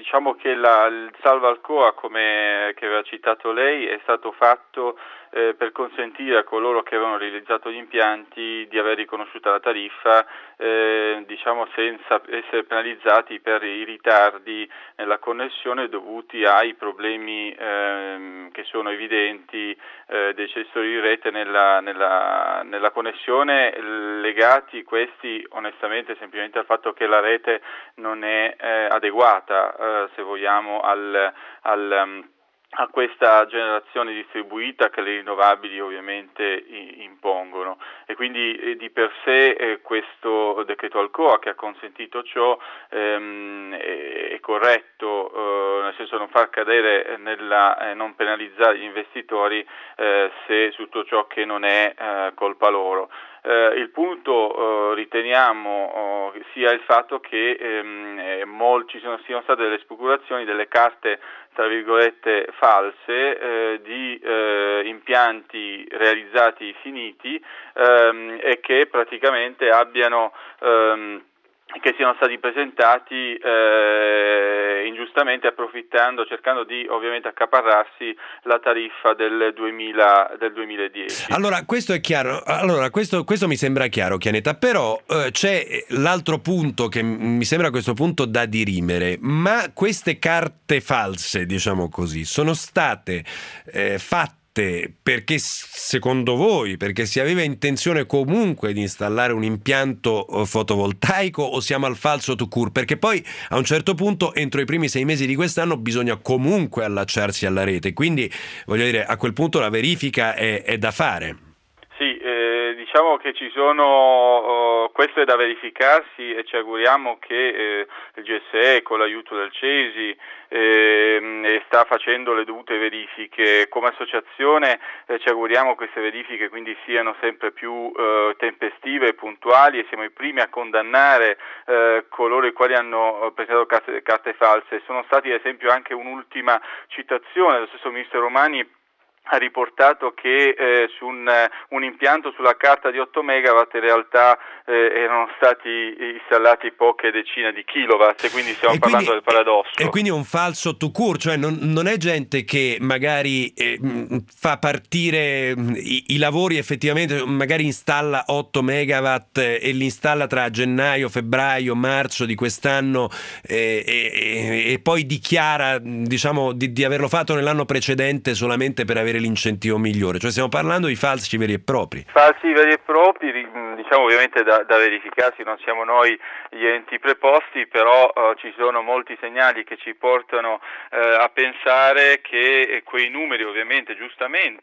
diciamo che il salvo Alcoa, come che aveva citato lei, è stato fatto per consentire a coloro che avevano realizzato gli impianti di aver riconosciuta la tariffa, diciamo senza essere penalizzati per i ritardi nella connessione dovuti ai problemi che sono evidenti dei gestori di rete nella connessione, legati questi onestamente semplicemente al fatto che la rete non è adeguata, se vogliamo, a questa generazione distribuita che le rinnovabili ovviamente impongono, e quindi di per sé questo decreto Alcoa, che ha consentito ciò, è corretto, nel senso non far cadere non penalizzare gli investitori se tutto ciò che non è colpa loro. Il punto riteniamo sia il fatto che siano state delle speculazioni, delle carte tra virgolette false di impianti realizzati finiti e che praticamente che siano stati presentati ingiustamente, cercando di ovviamente accaparrarsi la tariffa del 2010. Allora, questo è chiaro. Allora, questo mi sembra chiaro, Chianetta, però c'è l'altro punto che mi sembra a questo punto da dirimere. Ma queste carte false, diciamo così, sono state fatte perché, secondo voi, perché si aveva intenzione comunque di installare un impianto fotovoltaico, o siamo al falso tout court? Perché poi a un certo punto, entro i primi 6 mesi di quest'anno, bisogna comunque allacciarsi alla rete, quindi voglio dire, a quel punto la verifica è da fare. Sì, diciamo che questo è da verificarsi, e ci auguriamo che il GSE, con l'aiuto del CESI, sta facendo le dovute verifiche. Come associazione ci auguriamo che queste verifiche quindi siano sempre più tempestive e puntuali, e siamo i primi a condannare coloro i quali hanno presentato carte false. Sono stati ad esempio anche un'ultima citazione dello stesso ministro Romani, ha riportato che su un impianto sulla carta di 8 megawatt in realtà erano stati installati poche decine di kilowatt, e quindi stiamo parlando del paradosso. E quindi è un falso tout court, cioè non è gente che magari fa partire i lavori effettivamente, magari installa 8 megawatt e li installa tra gennaio, febbraio, marzo di quest'anno e poi dichiara, diciamo, di averlo fatto nell'anno precedente solamente per avere l'incentivo migliore. Cioè stiamo parlando di falsi veri e propri. Falsi veri e propri, diciamo ovviamente da verificarsi, non siamo noi gli enti preposti, però ci sono molti segnali che ci portano a pensare che quei numeri, ovviamente giustamente